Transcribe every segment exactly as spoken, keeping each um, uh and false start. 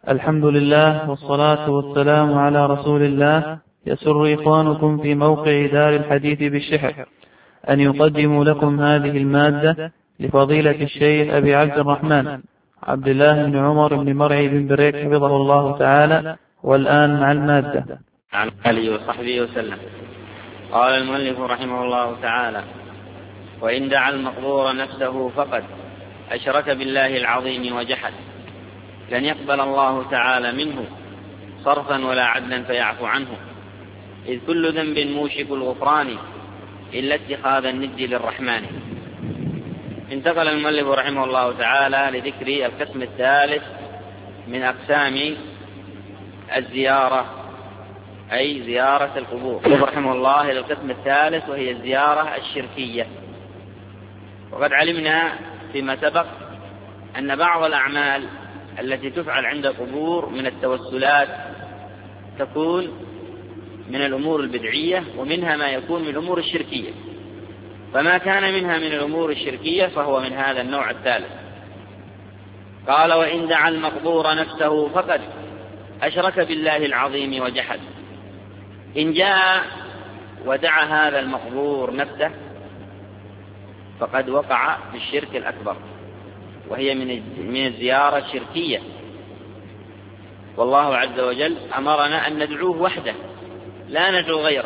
الحمد لله والصلاة والسلام على رسول الله. يسر إخوانكم في موقع دار الحديث بالشحر أن يقدموا لكم هذه المادة لفضيلة الشيخ أبي عبد الرحمن عبد الله بن عمر بن مرعي بن بريك حفظه الله تعالى. والآن مع المادة. عن آله وصحبه وسلم. قال المؤلف رحمه الله تعالى: وإن دعا المقبور نفسه فقد أشرك بالله العظيم وجحد، لن يقبل الله تعالى منه صرفا ولا عدلا فيعفو عنه، إذ كل ذنب موشك الغفران إلا اتخاذ الند للرحمن. انتقل المؤلف رحمه الله تعالى لذكر القسم الثالث من أقسام الزيارة، أي زيارة القبور، رحمه الله إلى القسم الثالث وهي الزيارة الشركية. وقد علمنا فيما سبق أن بعض الأعمال التي تفعل عند القبور من التوسلات تكون من الأمور البدعية، ومنها ما يكون من الأمور الشركية، فما كان منها من الأمور الشركية فهو من هذا النوع الثالث. قال: وإن دعا المقبور نفسه فقد أشرك بالله العظيم وجحد. إن جاء ودعا هذا المقبور نفسه فقد وقع في الشرك الأكبر، وهي من الزيارة الشركية. والله عز وجل أمرنا أن ندعوه وحده لا ندعو غيره،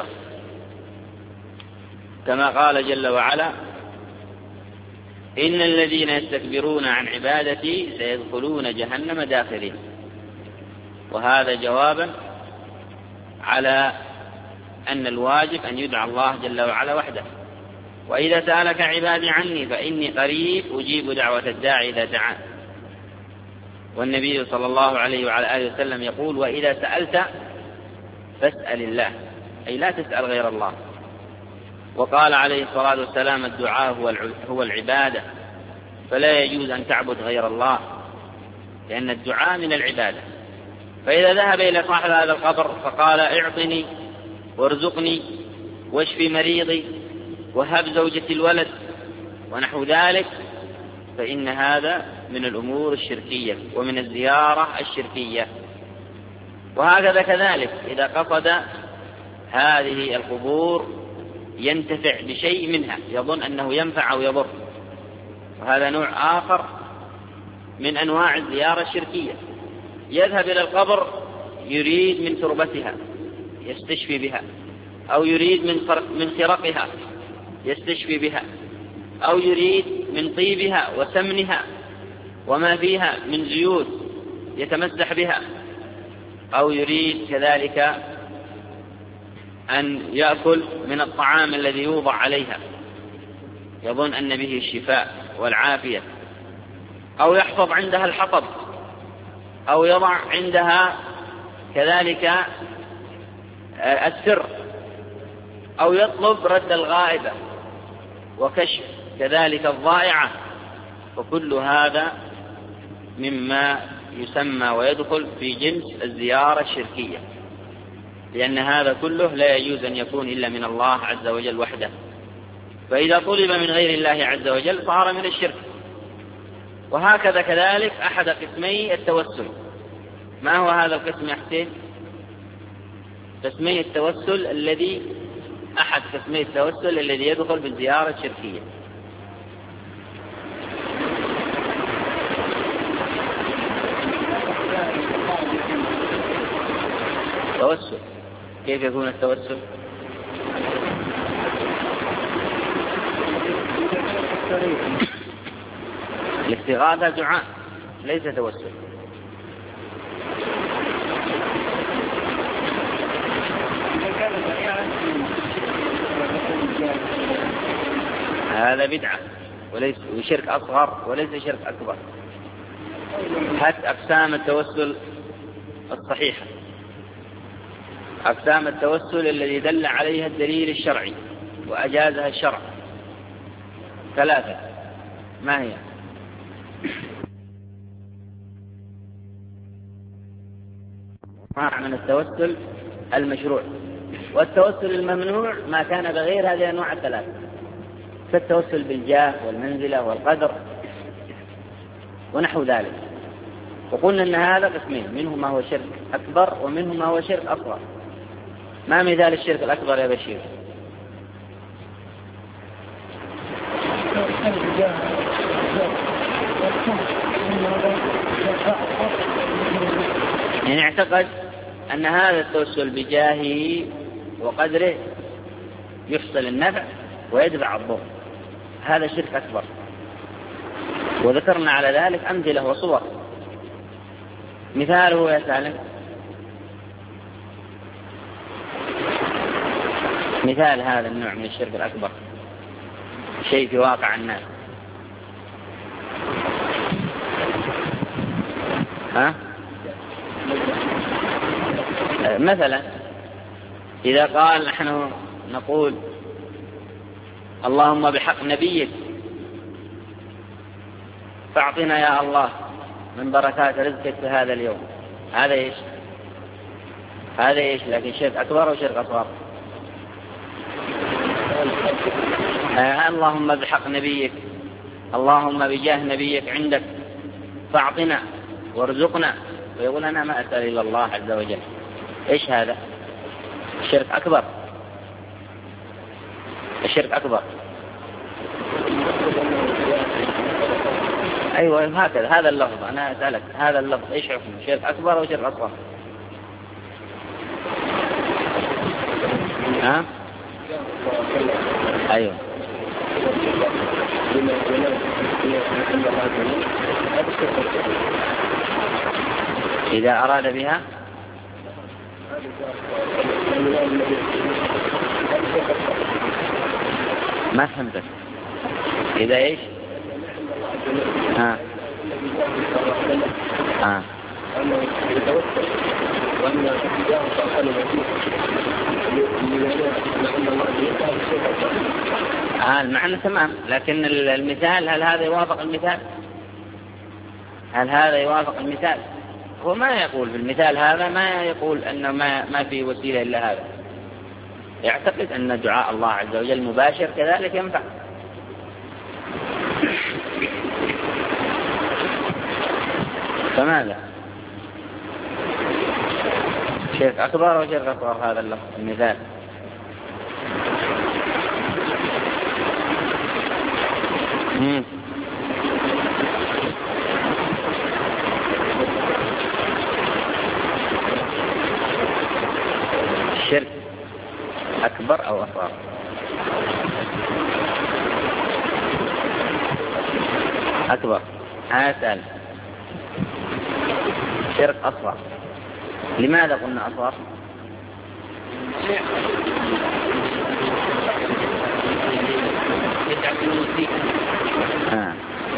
كما قال جل وعلا: إن الذين يستكبرون عن عبادتي سيدخلون جهنم داخرين. وهذا جوابا على أن الواجب أن يدعى الله جل وعلا وحده. وإذا سألك عبادي عني فإني قريب أجيب دعوة الداعي إذا دعان. والنبي صلى الله عليه وعلى آله وسلم يقول: وإذا سألت فاسأل الله، أي لا تسأل غير الله. وقال عليه الصلاة والسلام: الدعاء هو العبادة، فلا يجوز أن تعبد غير الله، لأن الدعاء من العبادة. فإذا ذهب إلى صاحب هذا القبر فقال: اعطني وارزقني واشفي مريضي وهب زوجتي الولد ونحو ذلك، فإن هذا من الأمور الشركية ومن الزيارة الشركية. وهكذا كذلك إذا قصد هذه القبور ينتفع بشيء منها، يظن أنه ينفع أو يضر، وهذا نوع آخر من أنواع الزيارة الشركية. يذهب إلى القبر يريد من تربتها يستشفي بها، أو يريد من خرقها يستشفي بها، أو يريد من طيبها وسمنها وما فيها من زيوت يتمسح بها، أو يريد كذلك أن يأكل من الطعام الذي يوضع عليها يظن أن به الشفاء والعافية، أو يحفظ عندها الحطب، أو يضع عندها كذلك السر، أو يطلب رد الغائبة وكشف كذلك الضائعة. وكل هذا مما يسمى ويدخل في جنس الزيارة الشركية، لأن هذا كله لا يجوز أن يكون إلا من الله عز وجل وحده. فإذا طلب من غير الله عز وجل صار من الشرك. وهكذا كذلك أحد قسمي التوسل. ما هو هذا القسم يا حسين؟ قسمي التوسل الذي أحد قسمي التوسل الذي يدخل بالزيارة الشركية. توسل كيف يكون التوسل؟ الاستغاثة دعاء ليس توسل. هذا بدعة وليس شرك أصغر وليس شرك أكبر. حتى أقسام التوسل الصحيحة، أقسام التوسل الذي دل عليها الدليل الشرعي وأجازها الشرع ثلاثة. ما هي؟ من التوسل المشروع، والتوسل الممنوع ما كان بغير هذه الأنواع الثلاثة، كالتوسل بالجاه والمنزلة والقدر ونحو ذلك. وقلنا أن هذا قسمين، منه ما هو شرك أكبر ومنه ما هو شرك أصغر. ما مثال الشرك الأكبر يا بشير؟ يعني اعتقد أن هذا التوسل بجاهه وقدره يحصل النفع ويدفع الضر، هذا شرك أكبر. وذكرنا على ذلك أمثلة وصور. مثاله يا سالم، مثال هذا النوع من الشرك الأكبر، شيء في واقع الناس. ها؟ مثلا إذا قال نحن نقول اللهم بحق نبيك فاعطنا يا الله من بركات رزقك في هذا اليوم، هذا إيش؟ هذا إيش؟ لكن شرك أكبر وشرك أصغر. آه اللهم بحق نبيك، اللهم بجاه نبيك عندك فاعطنا وارزقنا، ويقول أنا ما أسأل إلا الله عز وجل. إيش هذا؟ الشرك أكبر، الشرك أكبر. أيوة هكذا، هذا اللفظ أنا أسألك، هذا اللفظ إيش حكمه؟ شرك أكبر أو شرك أصغر؟ ها؟ أيوة. إذا أراد بها ما فهمتك. إذا إيش؟ ها ها آه المعنى تمام، لكن المثال هل هذا يوافق المثال؟ هل هذا يوافق المثال؟ هو ما يقول في المثال هذا، ما يقول أن ما ما في وسيلة إلا هذا، يعتقد أن دعاء الله عز وجل مباشر كذلك ينفع. فماذا؟ شرك أكبر وشرك أصغر هذا اللفظ المثال؟ مم. الشرك أكبر أو أصغر؟ أكبر. هذا شرك أصغر. لماذا قلنا أصغر؟ آه.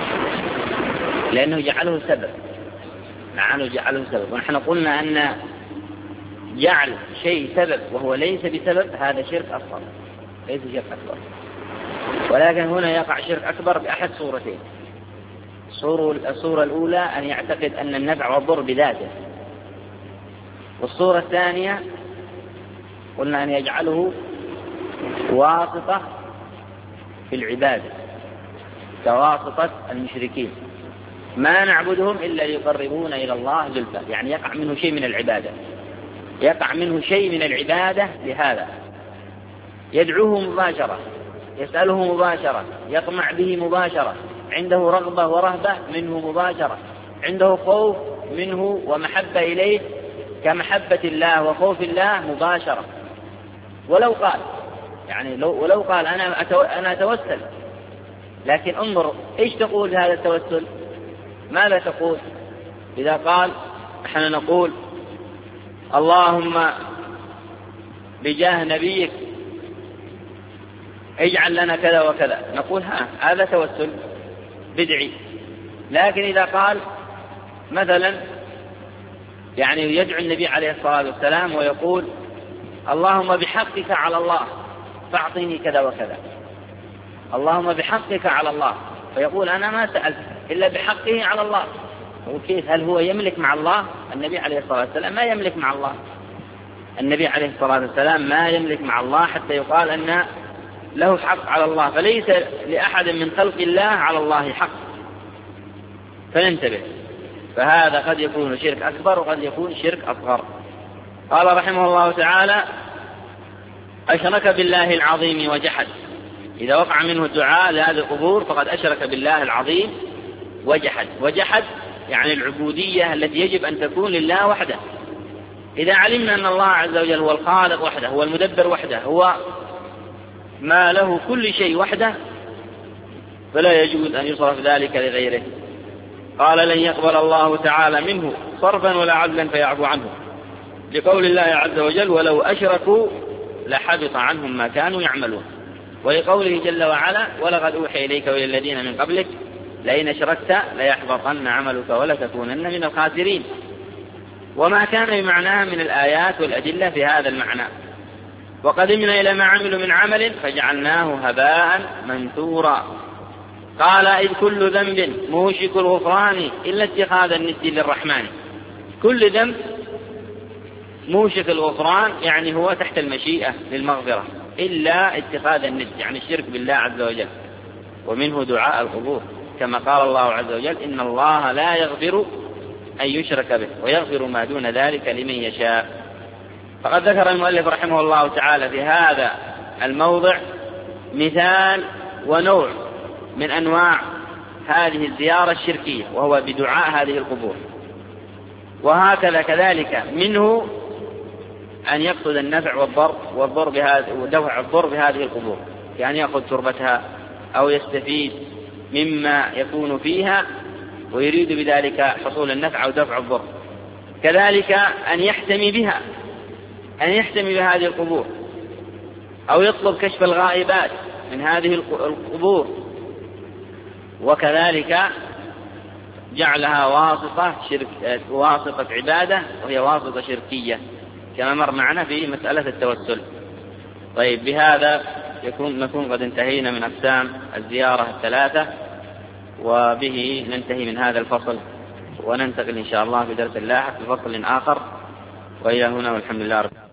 لأنه جعله سبب، لأنه جعله سبب. ونحن قلنا أن جعل شيء سبب وهو ليس بسبب هذا شرك أصغر، ليس شرك أكبر. ولكن هنا يقع شرك أكبر بأحد صورتين. الصورة الأولى أن يعتقد أن النفع والضر بذاته، والصورة الثانية قلنا أن يجعله واسطة في العبادة كواسطة المشركين، ما نعبدهم إلا ليقربونا إلى الله زلفى، يعني يقع منه شيء من العبادة، يقع منه شيء من العبادة لهذا، يدعوه مباشرة، يسأله مباشرة، يطمع به مباشرة، عنده رغبة ورهبة منه مباشرة، عنده خوف منه ومحبة إليه كمحبة الله وخوف الله مباشرة. ولو قال يعني لو ولو قال أنا أتو أنا أتوسل، لكن انظر إيش تقول هذا التوسل؟ ماذا تقول إذا قال نحن نقول اللهم بجاه نبيك اجعل لنا كذا وكذا، نقول ها هذا توسل بدعي. لكن إذا قال مثلا يعني يدعو النبي عليه الصلاة والسلام ويقول اللهم بحقك على الله فاعطيني كذا وكذا، اللهم بحقك على الله، فيقول أنا ما سألت إلا بحقه على الله. وكيف؟ هل هو يملك مع الله؟ النبي عليه الصلاة والسلام ما يملك مع الله، النبي عليه الصلاة والسلام ما يملك مع الله حتى يقال أن له حق على الله، فليس لأحد من خلق الله على الله حق. فننتبه، فهذا قد يكون شرك أكبر وقد يكون شرك أصغر. قال رحمه الله تعالى: أشرك بالله العظيم وجحد. إذا وقع منه الدعاء لهذه القبور فقد أشرك بالله العظيم وجحد. وجحد يعني العبودية التي يجب أن تكون لله وحده. إذا علمنا أن الله عز وجل هو الخالق وحده، هو المدبر وحده، هو ما له كل شيء وحده، فلا يجوز أن يصرف ذلك لغيره. قال: لن يقبل الله تعالى منه صرفا ولا عدلا فيعفو عنه، لقول الله عز وجل: ولو أشركوا لحبط عنهم ما كانوا يعملون. ولقوله جل وعلا: ولقد أوحي إليك وإلى الذين من قبلك لئن أشركت ليحبطن عملك ولتكونن من الخاسرين. وما كان بمعناها من الآيات والأدلة في هذا المعنى. وقدمنا إلى ما عملوا من عمل فجعلناه هباء منثورا. قال: إذ كل ذنب موشك الغفران إلا اتخاذ الند للرحمن. كل ذنب موشك الغفران يعني هو تحت المشيئة للمغفرة، إلا اتخاذ الند يعني الشرك بالله عز وجل، ومنه دعاء القبور، كما قال الله عز وجل: إن الله لا يغفر أن يشرك به ويغفر ما دون ذلك لمن يشاء. فقد ذكر المؤلف رحمه الله تعالى في هذا الموضع مثال ونوع من أنواع هذه الزيارة الشركية، وهو بدعاء هذه القبور. وهكذا كذلك منه أن يقصد النفع والضر والضر بهذه ودفع الضر بهذه القبور، يعني يأخذ تربتها أو يستفيد مما يكون فيها ويريد بذلك حصول النفع أو دفع الضر. كذلك أن يحتمي بها، أن يحتمي بهذه القبور، أو يطلب كشف الغائبات من هذه القبور. وكذلك جعلها واسطة شرك، واسطة عبادة، وهي واسطة شركية كما مر معنا في مسألة التوسل. طيب، بهذا يكون نكون قد انتهينا من أقسام الزيارة الثلاثة، وبه ننتهي من هذا الفصل، وننتقل إن شاء الله في درس لاحق لفصل آخر. وإلى هنا والحمد لله رب العالمين.